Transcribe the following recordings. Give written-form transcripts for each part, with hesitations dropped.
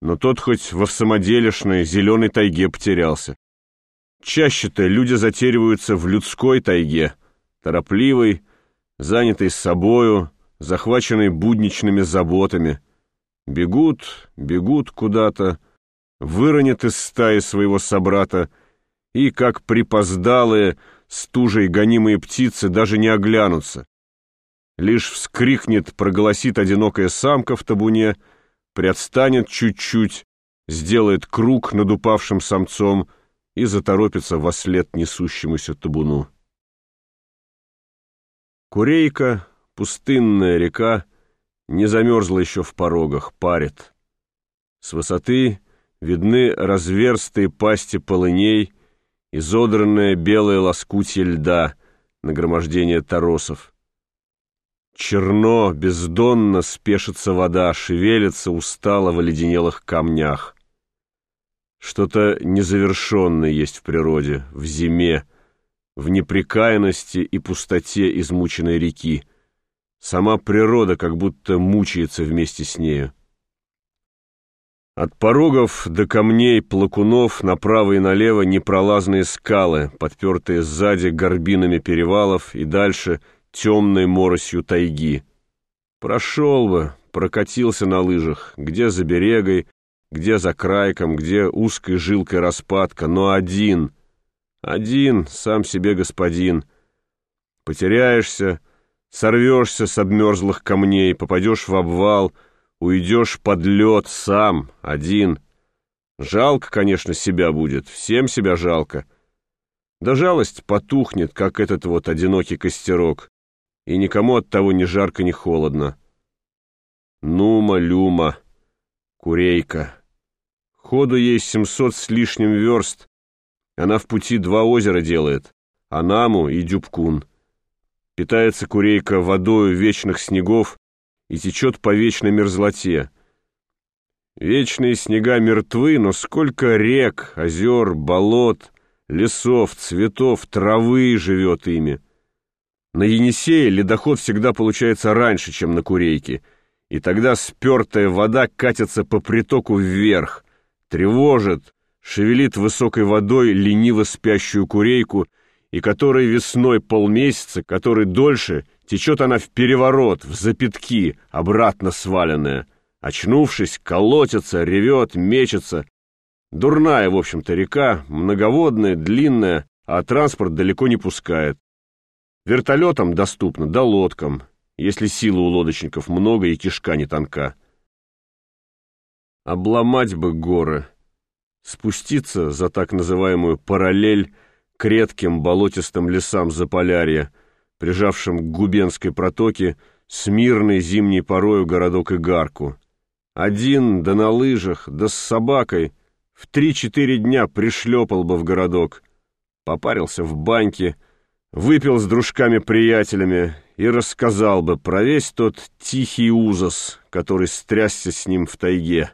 но тот хоть во всамоделишной зеленой тайге потерялся. Чаще-то люди затериваются в людской тайге, торопливой, занятой собою, захваченной будничными заботами. Бегут, бегут куда-то, выронят из стаи своего собрата и, как припоздалые, стужей гонимые птицы, даже не оглянутся. Лишь вскрикнет, проголосит одинокая самка в табуне, приотстанет чуть-чуть, сделает круг над упавшим самцом и заторопится вослед несущемуся табуну. Курейка, пустынная река, не замерзла еще в порогах, парит. С высоты видны разверстые пасти полыней, изодранное белое лоскутье льда, нагромождение торосов. Черно, бездонно спешится вода, шевелится устало в оледенелых камнях. Что-то незавершенное есть в природе, в зиме, в непрекаянности и пустоте измученной реки. Сама природа как будто мучается вместе с нею. От порогов до камней, плакунов направо и налево непролазные скалы, подпертые сзади горбинами перевалов и дальше темной моросью тайги. Прошел бы, прокатился на лыжах, где за берегой, где за крайком, где узкой жилкой распадка, но один, сам себе господин. Потеряешься, сорвешься с обмерзлых камней, попадешь в обвал, уйдешь под лед сам, один. Жалко, конечно, себя будет, всем себя жалко. Да жалость потухнет, как этот вот одинокий костерок, и никому от того ни жарко, ни холодно. Нума-люма, Курейка. Ходу ей 700 с лишним верст. Она в пути 2 озера делает, Анаму и Дюбкун. Питается Курейка водою вечных снегов и течет по вечной мерзлоте. Вечные снега мертвы, но сколько рек, озер, болот, лесов, цветов, травы живет ими. На Енисее ледоход всегда получается раньше, чем на Курейке, и тогда спертая вода катится по притоку вверх, тревожит, шевелит высокой водой лениво спящую Курейку, и которой весной полмесяца, который дольше, течет она в переворот, в запятки, обратно сваленная. Очнувшись, колотится, ревет, мечется. Дурная, в общем-то, река, многоводная, длинная, а транспорт далеко не пускает. Вертолетам доступно, да лодкам, если силы у лодочников много и кишка не тонка. Обломать бы горы, спуститься за так называемую параллель к редким болотистым лесам Заполярья, прижавшим к Губенской протоке с мирной зимней порою городок Игарку. Один, да на лыжах, да с собакой, в 3-4 дня пришлепал бы в городок, попарился в баньке, выпил с дружками-приятелями и рассказал бы про весь тот тихий ужас, который стрясся с ним в тайге.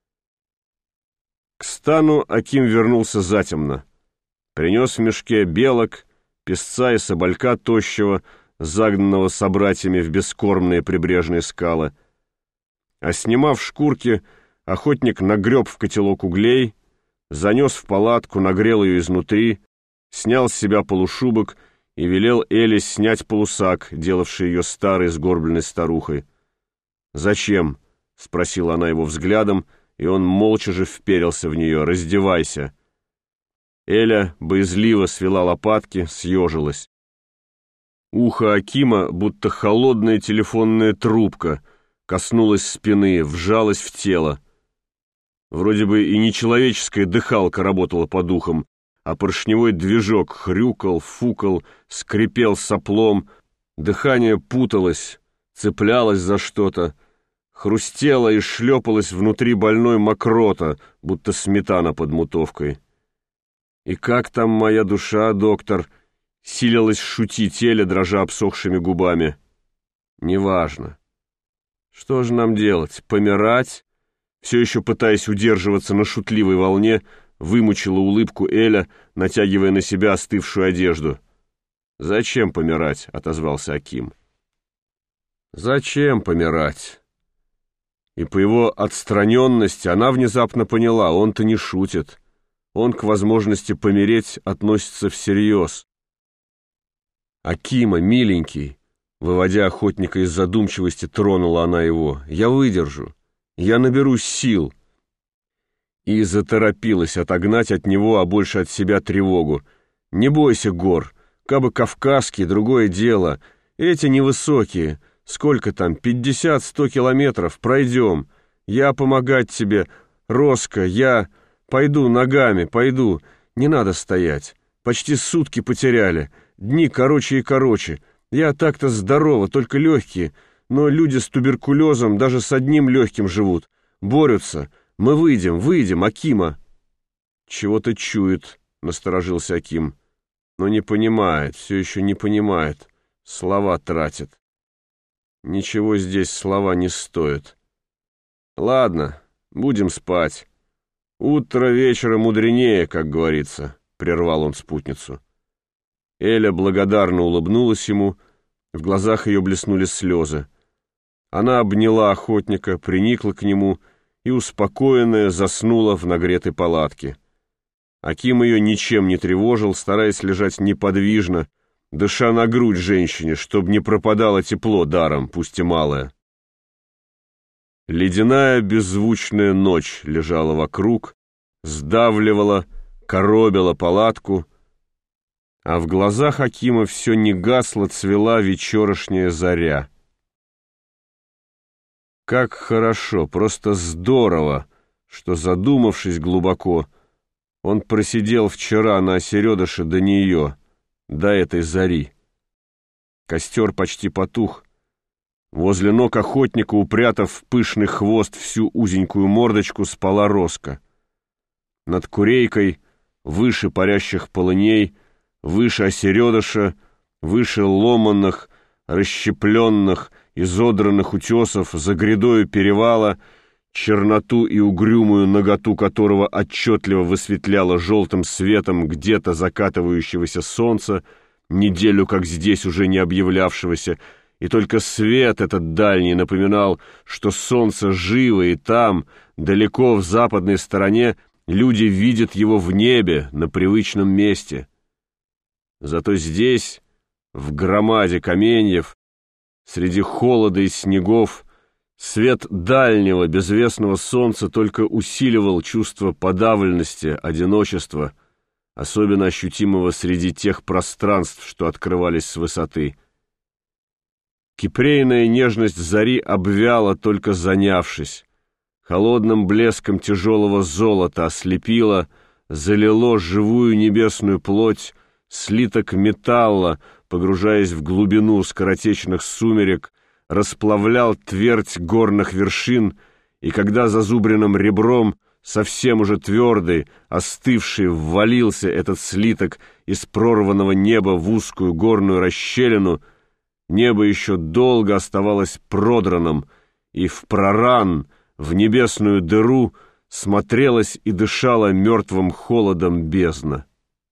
К стану Аким вернулся затемно. Принес в мешке белок, песца и соболька тощего, загнанного собратьями в бескормные прибрежные скалы. А снимав шкурки, охотник нагреб в котелок углей, занес в палатку, нагрел ее изнутри, снял с себя полушубок и велел Эле снять полусак, делавший ее старой сгорбленной старухой. «Зачем?» — спросила она его взглядом, и он молча же вперился в нее. «Раздевайся». Эля боязливо свела лопатки, съежилась. Ухо Акима, будто холодная телефонная трубка, коснулось спины, вжалось в тело. Вроде бы и нечеловеческая дыхалка работала по духам, а поршневой движок хрюкал, фукал, скрипел соплом, дыхание путалось, цеплялось за что-то, хрустело и шлепалось внутри больной мокрота, будто сметана под мутовкой. «И как там моя душа, доктор?» — силилась шутить Эля, дрожа обсохшими губами. «Неважно. Что же нам делать? Помирать?» Все еще пытаясь удерживаться на шутливой волне, вымучила улыбку Эля, натягивая на себя остывшую одежду. «Зачем помирать?» — отозвался Аким. «Зачем помирать? И по его отстраненности она внезапно поняла, он-то не шутит. Он к возможности помереть относится всерьез. «Акима, миленький», — выводя охотника из задумчивости, тронула она его, — «я выдержу, я наберусь сил». И заторопилась отогнать от него, а больше от себя тревогу. «Не бойся гор, кабы кавказские, другое дело. Эти невысокие, сколько там, 50-100 километров, пройдем. Я помогать тебе, Роско, я пойду ногами, пойду. Не надо стоять. Почти сутки потеряли, дни короче и короче. Я так-то здорова, только легкие, но люди с туберкулезом даже с одним легким живут, борются. Мы выйдем, Акима». «Чего-то чует», — насторожился Аким. «Но не понимает, все еще не понимает. Слова тратит. Ничего здесь слова не стоят. Ладно, будем спать. Утро вечера мудренее, как говорится», — прервал он спутницу. Эля благодарно улыбнулась ему, в глазах ее блеснули слезы. Она обняла охотника, приникла к нему и, успокоенная, заснула в нагретой палатке. Аким ее ничем не тревожил, стараясь лежать неподвижно, дыша на грудь женщине, чтобы не пропадало тепло даром, пусть и малое. Ледяная беззвучная ночь лежала вокруг, сдавливала, коробила палатку, а в глазах Акима все не гасло, цвела вечерошняя заря. Как хорошо, просто здорово, что, задумавшись глубоко, он просидел вчера на Середыше до нее, до этой зари. Костер почти потух. Возле ног охотника, упрятав в пышный хвост всю узенькую мордочку, спала Роско. Над курейкой, выше парящих полыней, выше Осередыша, выше ломанных, расщепленных, изодранных утесов, за грядою перевала, черноту и угрюмую наготу которого отчетливо высветляло желтым светом где-то закатывающегося солнца, неделю как здесь уже не объявлявшегося, и только свет этот дальний напоминал, что солнце живо, и там, далеко в западной стороне, люди видят его в небе, на привычном месте. Зато здесь, в громаде каменьев, среди холода и снегов, свет дальнего безвестного солнца только усиливал чувство подавленности, одиночества, особенно ощутимого среди тех пространств, что открывались с высоты. Кипрейная нежность зари обвяла, только занявшись. Холодным блеском тяжелого золота ослепило, залило живую небесную плоть, слиток металла, погружаясь в глубину скоротечных сумерек, расплавлял твердь горных вершин, и когда зазубренным ребром, совсем уже твердый, остывший, ввалился этот слиток из прорванного неба в узкую горную расщелину, небо еще долго оставалось продранным, и в проран, в небесную дыру, смотрелась и дышала мертвым холодом бездна.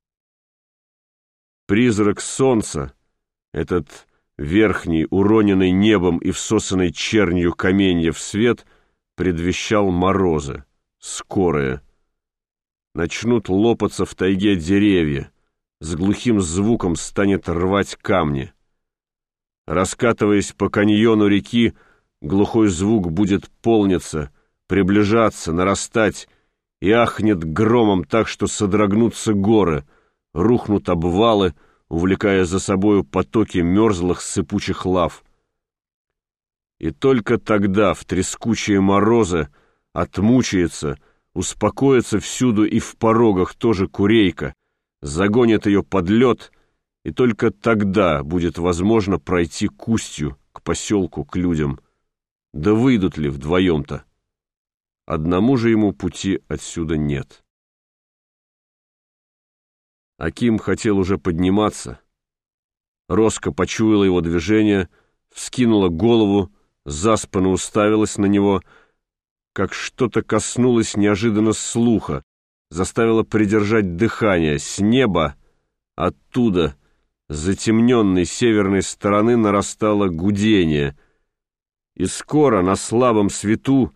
Призрак солнца, этот верхний, уроненный небом и всосанный чернью каменьев свет, предвещал морозы, скорые. Начнут лопаться в тайге деревья, с глухим звуком станет рвать камни. Раскатываясь по каньону реки, глухой звук будет полниться, приближаться, нарастать, и ахнет громом так, что содрогнутся горы, рухнут обвалы, увлекая за собою потоки мерзлых сыпучих лав. И только тогда в трескучие морозы отмучается, успокоится всюду и в порогах тоже курейка, загонит ее под лед, и только тогда будет возможно пройти к устью, к поселку, к людям. Да выйдут ли вдвоем-то? Одному же ему пути отсюда нет. Аким хотел уже подниматься. Роско почуяла его движение, вскинула голову, заспанно уставилась на него, как что-то коснулось неожиданно слуха, заставило придержать дыхание. С неба, оттуда, с затемненной северной стороны, нарастало гудение, и скоро на слабом свету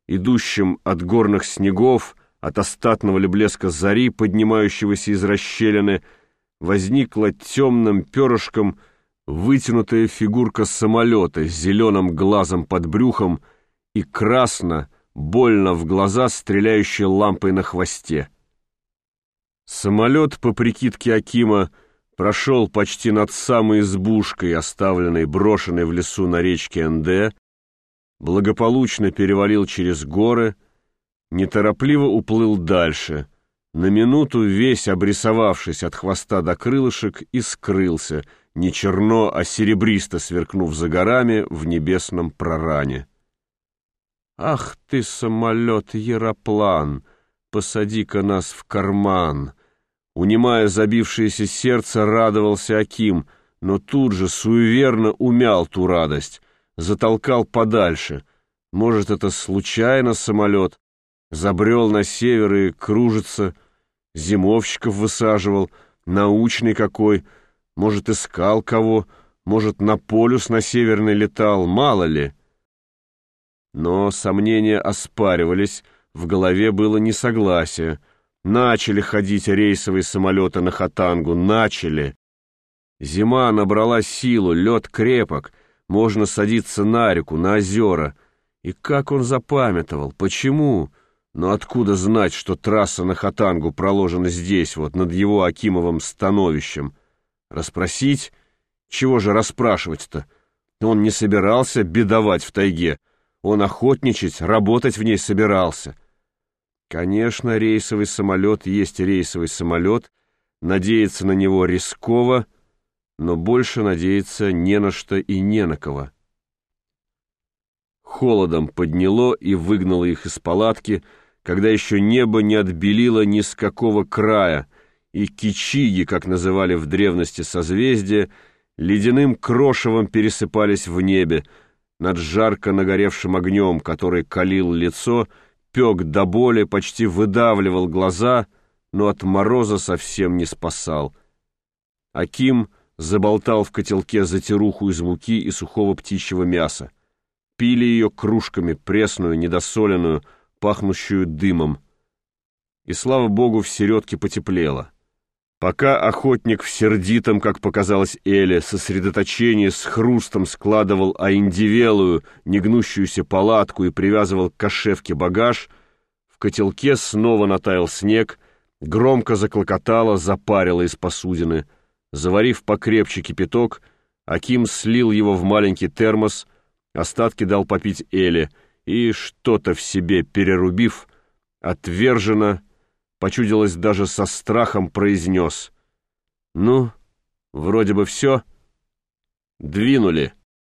идущим от горных снегов, от остатного ли блеска зари, поднимающегося из расщелины, возникла темным перышком вытянутая фигурка самолета с зеленым глазом под брюхом и красно, больно в глаза, стреляющей лампой на хвосте. Самолет, по прикидке Акима, прошел почти над самой избушкой, оставленной, брошенной в лесу на речке Нд, благополучно перевалил через горы, неторопливо уплыл дальше, на минуту весь обрисовавшись от хвоста до крылышек, и скрылся, не черно, а серебристо сверкнув за горами в небесном проране. «Ах ты, самолет-яроплан, посади-ка нас в карман!» Унимая забившееся сердце, радовался Аким, но тут же суеверно умял ту радость, затолкал подальше. Может, это случайно самолет забрел на север и кружится, зимовщиков высаживал, научный какой, может, искал кого, может, на полюс на северный летал, мало ли. Но сомнения оспаривались, в голове было несогласие. Начали ходить рейсовые самолеты на Хатангу, начали. Зима набрала силу, лед крепок, можно садиться на реку, на озера. И как он запамятовал, почему? Но откуда знать, что трасса на Хатангу проложена здесь, вот над его Акимовым становищем? Расспросить? Чего же расспрашивать-то? Он не собирался бедовать в тайге. Он охотничать, работать в ней собирался. Конечно, рейсовый самолет есть рейсовый самолет, надеяться на него рисково, но больше надеяться не на что и не на кого. Холодом подняло и выгнало их из палатки, когда еще небо не отбелило ни с какого края, и кичиги, как называли в древности созвездия, ледяным крошевом пересыпались в небе, над жарко нагоревшим огнем, который калил лицо, пек до боли, почти выдавливал глаза, но от мороза совсем не спасал. Аким заболтал в котелке затируху из муки и сухого птичьего мяса. Пили ее кружками, пресную, недосоленную, пахнущую дымом. И, слава богу, в середке потеплело. Пока охотник в сердитом, как показалось Эле, сосредоточении с хрустом складывал аиндивелую, негнущуюся палатку и привязывал к кошевке багаж, в котелке снова натаял снег, громко заклокотало, запарило из посудины. Заварив покрепче кипяток, Аким слил его в маленький термос, остатки дал попить Эле и, что-то в себе перерубив, отверженно, почудилось даже со страхом, произнес: «Ну, вроде бы все. Двинули».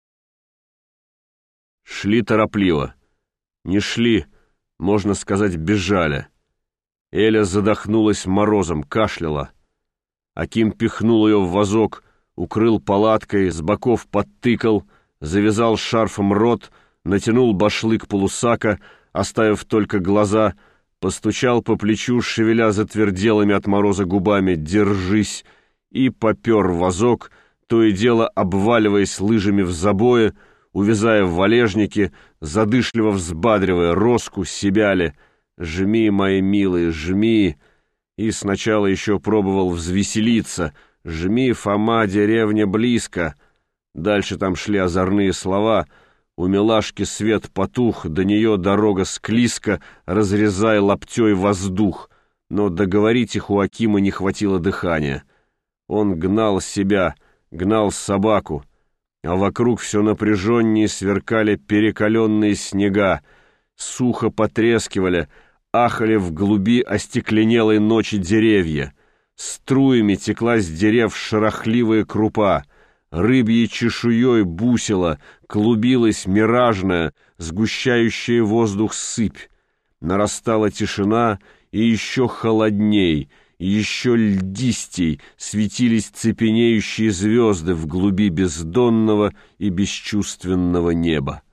Шли торопливо. Не шли, можно сказать, бежали. Эля задохнулась морозом, кашляла. Аким пихнул ее в вазок, укрыл палаткой, с боков подтыкал, завязал шарфом рот, натянул башлык полусака, оставив только глаза, постучал по плечу, шевеля затверделыми от мороза губами «Держись!» и попер в вазок, то и дело обваливаясь лыжами в забое, увязая в валежнике, задышливо взбадривая Роску, себя ли: «Жми, мои милые, жми!» И сначала еще пробовал взвеселиться: «Жми, Фома, деревня близко!» Дальше там шли озорные слова: «У милашки свет потух, до нее дорога склизка, разрезая лаптей воздух». Но договорить их у Акима не хватило дыхания. Он гнал себя, гнал собаку, а вокруг все напряженнее сверкали перекаленные снега, сухо потрескивали, ахали в глуби остекленелой ночи деревья. Струями текла с дерев шерохливая крупа, рыбьей чешуей бусила, клубилась миражная, сгущающая воздух сыпь. Нарастала тишина, и еще холодней, и еще льдистей светились цепенеющие звезды в глуби бездонного и бесчувственного неба.